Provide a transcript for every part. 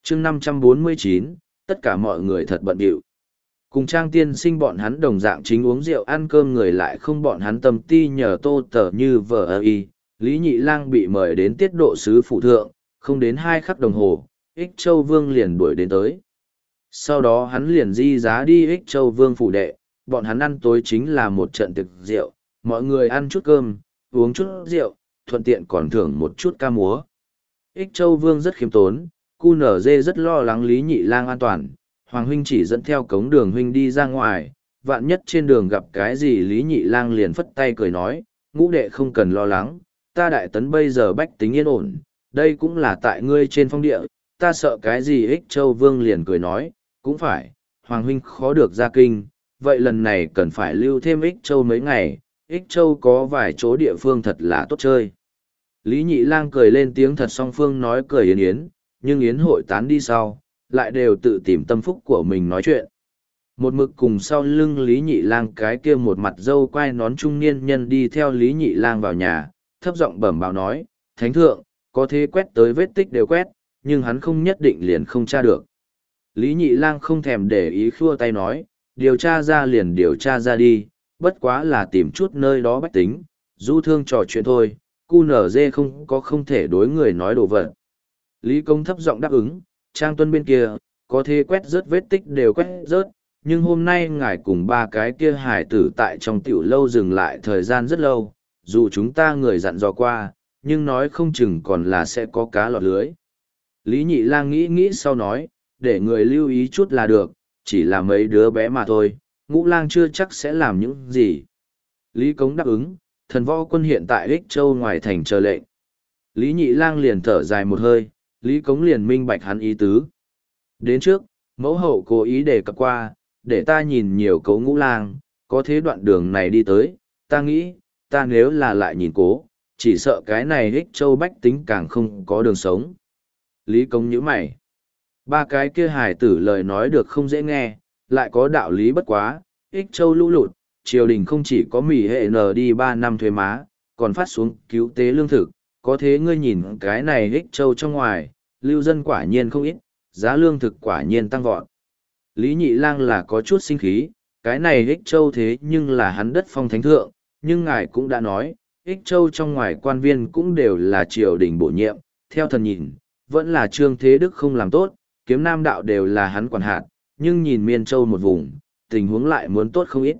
chương 549, tất cả mọi người thật bận rộn. Cùng Trang tiên sinh bọn hắn đồng dạng chính uống rượu ăn cơm người lại không bọn hắn tâm ti nhờ tô tờ như vợ ơ y, Lý Nhị Lang bị mời đến tiết độ sứ phụ thượng, không đến 2 khắc đồng hồ, Ích Châu Vương liền đuổi đến tới. Sau đó hắn liền di giá đi Ích Châu Vương phủ đệ, bọn hắn ăn tối chính là một trận tiệc rượu, mọi người ăn chút cơm, uống chút rượu, thuận tiện còn thưởng một chút ca múa. Ích Châu Vương rất khiêm tốn, QNZ rất lo lắng Lý Nhị Lang an toàn, Hoàng huynh chỉ dẫn theo cống đường huynh đi ra ngoài, vạn nhất trên đường gặp cái gì Lý Nhị Lang liền phất tay cười nói, ngũ đệ không cần lo lắng, ta Đại Tấn bây giờ bách tính yên ổn, đây cũng là tại ngươi trên phong địa, ta sợ cái gì. Ích Châu Vương liền cười nói, cũng phải, Hoàng huynh khó được ra kinh, vậy lần này cần phải lưu thêm Ích Châu mấy ngày, Ích Châu có vài chỗ địa phương thật là tốt chơi. Lý Nhị Lang cười lên tiếng thật, song phương nói cười yến yến, nhưng yến hội tán đi sau, lại đều tự tìm tâm phúc của mình nói chuyện. Một mực cùng sau lưng Lý Nhị Lang cái kia một mặt dâu quai nón trung niên nhân đi theo Lý Nhị Lang vào nhà, thấp giọng bẩm báo nói, Thánh thượng, có thế quét tới vết tích đều quét, nhưng hắn không nhất định liền không tra được. Lý Nhị Lang không thèm để ý khua tay nói, điều tra ra liền điều tra ra đi, bất quá là tìm chút nơi đó bách tính, du thương trò chuyện thôi, QNZ không thể đối người nói đồ vật. Lý Công thấp giọng đáp ứng, Trang Tuân bên kia, có thế quét rớt vết tích đều quét rớt, nhưng hôm nay ngài cùng 3 cái kia hải tử tại trong tiểu lâu dừng lại thời gian rất lâu, dù chúng ta người dặn dò qua, nhưng nói không chừng còn là sẽ có cá lọt lưới. Lý Nhị Lang nghĩ nghĩ sau nói, để người lưu ý chút là được, chỉ là mấy đứa bé mà thôi, Ngũ Lang chưa chắc sẽ làm những gì. Lý Cống đáp ứng, thần võ quân hiện tại Ích Châu ngoài thành chờ lệnh. Lý Nhị Lang liền thở dài một hơi, Lý Cống liền minh bạch hắn ý tứ. Đến trước, mẫu hậu cố ý đề cập qua, để ta nhìn nhiều Cố Ngũ Lang, có thế đoạn đường này đi tới, ta nghĩ, ta nếu là lại nhìn cố, chỉ sợ cái này Ích Châu bách tính càng không có đường sống. Lý Cống nhíu mày. 3 cái kia hài tử lời nói được không dễ nghe, lại có đạo lý bất quá, Ích Châu lũ lụt, triều đình không chỉ có mỉ hệ nờ đi 3 năm thuế má, còn phát xuống cứu tế lương thực, có thế ngươi nhìn cái này Ích Châu trong ngoài, lưu dân quả nhiên không ít, giá lương thực quả nhiên tăng vọt. Lý Nhị Lang là có chút sinh khí, cái này Ích Châu thế nhưng là hắn đất phong thánh thượng, nhưng ngài cũng đã nói, Ích Châu trong ngoài quan viên cũng đều là triều đình bổ nhiệm, theo thần nhìn, vẫn là Trương Thế Đức không làm tốt, kiếm nam đạo đều là hắn quản hạt, nhưng nhìn Miên Châu một vùng, tình huống lại muốn tốt không ít.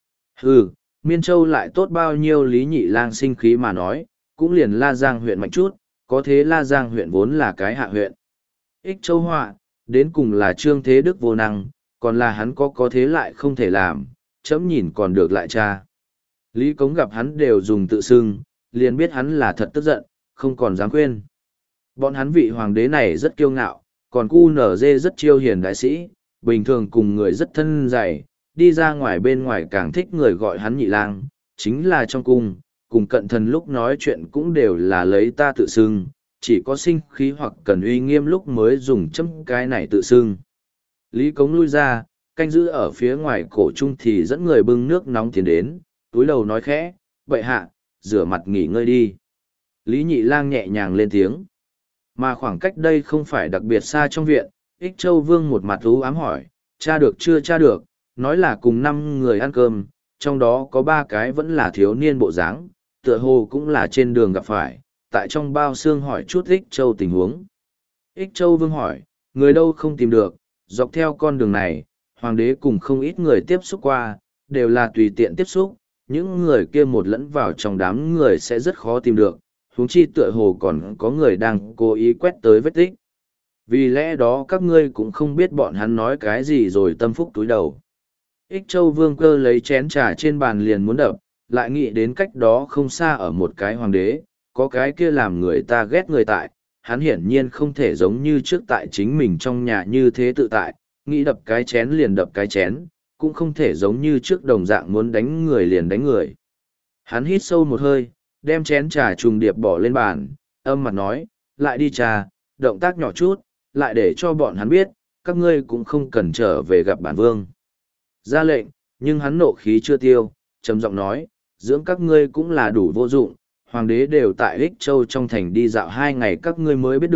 Hừ, Miên Châu lại tốt bao nhiêu. Lý Nhị Lang sinh khí mà nói, cũng liền La Giang huyện mạnh chút, có thế La Giang huyện vốn là cái hạ huyện. Ích Châu họa, đến cùng là Trương Thế Đức vô năng, còn là hắn có thế lại không thể làm, chấm nhìn còn được lại cha. Lý Cống gặp hắn đều dùng tự xưng, liền biết hắn là thật tức giận, không còn dám khuyên. Bọn hắn vị hoàng đế này rất kiêu ngạo, còn QNZ rất chiêu hiền đại sĩ, bình thường cùng người rất thân dày, đi ra ngoài bên ngoài càng thích người gọi hắn Nhị Lang, chính là trong cung, cùng cận thần lúc nói chuyện cũng đều là lấy ta tự xưng, chỉ có sinh khí hoặc cần uy nghiêm lúc mới dùng chấm cái này tự xưng. Lý Cống lui ra, canh giữ ở phía ngoài cổ trung thì dẫn người bưng nước nóng tiến đến, túi đầu nói khẽ, bệ hạ, rửa mặt nghỉ ngơi đi. Lý Nhị Lang nhẹ nhàng lên tiếng. Mà khoảng cách đây không phải đặc biệt xa trong viện, Ích Châu Vương một mặt u ám hỏi, cha được chưa cha được, nói là cùng 5 người ăn cơm, trong đó có 3 cái vẫn là thiếu niên bộ dáng, tựa hồ cũng là trên đường gặp phải, tại trong bao xương hỏi chút Ích Châu tình huống. Ích Châu Vương hỏi, người đâu không tìm được, dọc theo con đường này, hoàng đế cùng không ít người tiếp xúc qua, đều là tùy tiện tiếp xúc, những người kia một lẫn vào trong đám người sẽ rất khó tìm được, huống chi tựa hồ còn có người đang cố ý quét tới vết tích. Vì lẽ đó các ngươi cũng không biết bọn hắn nói cái gì rồi tâm phúc túi đầu. Ích Châu Vương cơ lấy chén trà trên bàn liền muốn đập, lại nghĩ đến cách đó không xa ở một cái hoàng đế, có cái kia làm người ta ghét người tại, hắn hiển nhiên không thể giống như trước tại chính mình trong nhà như thế tự tại, nghĩ đập cái chén liền đập cái chén, cũng không thể giống như trước đồng dạng muốn đánh người liền đánh người. Hắn hít sâu một hơi, đem chén trà trùng điệp bỏ lên bàn, âm mặt nói, lại đi trà, động tác nhỏ chút, lại để cho bọn hắn biết, các ngươi cũng không cần trở về gặp bản vương. Ra lệnh, nhưng hắn nộ khí chưa tiêu, trầm giọng nói, dưỡng các ngươi cũng là đủ vô dụng, hoàng đế đều tại Ích Châu trong thành đi dạo 2 ngày các ngươi mới biết được,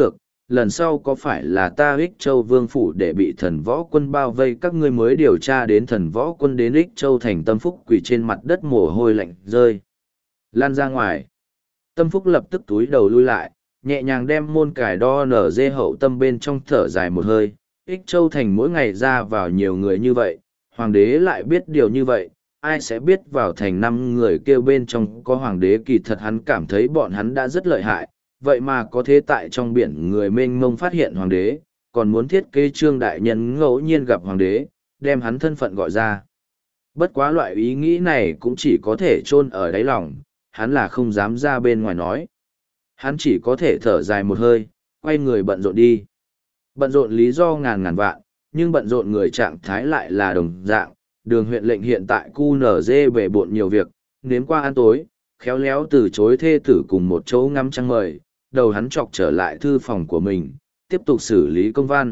lần sau có phải là ta Ích Châu Vương Phủ để bị thần võ quân bao vây các ngươi mới điều tra đến thần võ quân đến Ích Châu thành Tâm Phúc quỳ trên mặt đất mồ hôi lạnh rơi. Lan ra ngoài. Tâm Phúc lập tức túi đầu lui lại, nhẹ nhàng đem môn cải đo nở dê hậu tâm bên trong thở dài một hơi. Ích Châu thành mỗi ngày ra vào nhiều người như vậy, hoàng đế lại biết điều như vậy, ai sẽ biết vào thành 5 người kêu bên trong có hoàng đế. Kỳ thật hắn cảm thấy bọn hắn đã rất lợi hại, vậy mà có thế tại trong biển người mênh mông phát hiện hoàng đế, còn muốn thiết kế Trương đại nhân ngẫu nhiên gặp hoàng đế, đem hắn thân phận gọi ra. Bất quá loại ý nghĩ này cũng chỉ có thể chôn ở đáy lòng, hắn là không dám ra bên ngoài nói. Hắn chỉ có thể thở dài một hơi, quay người bận rộn đi. Bận rộn lý do ngàn ngàn vạn, nhưng bận rộn người trạng thái lại là đồng dạng. Đường huyện lệnh hiện tại QNZ bề bộn nhiều việc, nếm qua ăn tối, khéo léo từ chối thê tử cùng một chỗ ngắm trăng mời, đầu hắn chọc trở lại thư phòng của mình, tiếp tục xử lý công văn.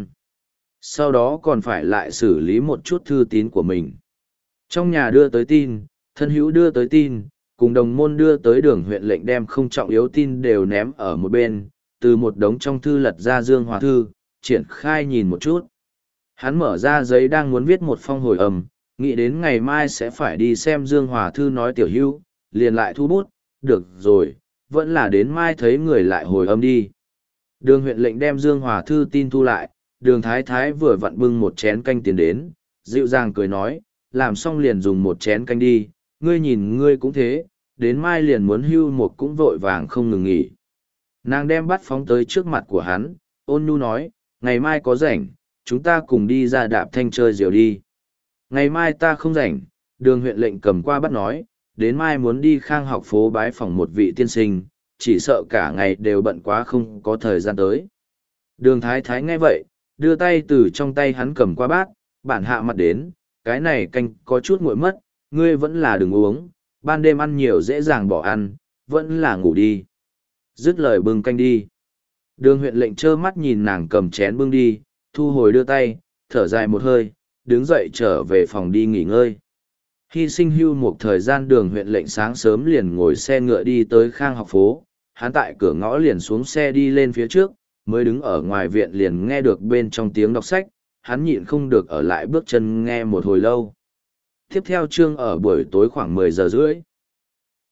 Sau đó còn phải lại xử lý một chút thư tín của mình. Trong nhà đưa tới tin, thân hữu đưa tới tin, cùng đồng môn đưa tới đường huyện lệnh đem không trọng yếu tin đều ném ở một bên, từ một đống trong thư lật ra Dương Hòa Thư, triển khai nhìn một chút. Hắn mở ra giấy đang muốn viết một phong hồi âm, nghĩ đến ngày mai sẽ phải đi xem Dương Hòa Thư nói tiểu hữu, liền lại thu bút, được rồi, vẫn là đến mai thấy người lại hồi âm đi. Đường huyện lệnh đem Dương Hòa Thư tin thu lại, đường thái thái vừa vặn bưng một chén canh tiền đến, dịu dàng cười nói, làm xong liền dùng một chén canh đi, ngươi nhìn ngươi cũng thế, đến mai liền muốn hưu một cũng vội vàng không ngừng nghỉ. Nàng đem bát phóng tới trước mặt của hắn, ôn nhu nói, ngày mai có rảnh, chúng ta cùng đi ra đạp thanh chơi diều đi. Ngày mai ta không rảnh, đường huyện lệnh cầm qua bát nói, đến mai muốn đi Khang học phố bái phỏng một vị tiên sinh, chỉ sợ cả ngày đều bận quá không có thời gian tới. Đường thái thái nghe vậy, đưa tay từ trong tay hắn cầm qua bát, bản hạ mặt đến, cái này canh có chút nguội mất, ngươi vẫn là đừng uống, ban đêm ăn nhiều dễ dàng bỏ ăn, vẫn là ngủ đi. Dứt lời bưng canh đi. Đường huyện lệnh trơ mắt nhìn nàng cầm chén bưng đi, thu hồi đưa tay, thở dài một hơi, đứng dậy trở về phòng đi nghỉ ngơi. Hy sinh hưu một thời gian đường huyện lệnh sáng sớm liền ngồi xe ngựa đi tới Khang học phố, hắn tại cửa ngõ liền xuống xe đi lên phía trước, mới đứng ở ngoài viện liền nghe được bên trong tiếng đọc sách, hắn nhịn không được ở lại bước chân nghe một hồi lâu. Tiếp theo chương ở buổi tối khoảng 10 giờ rưỡi.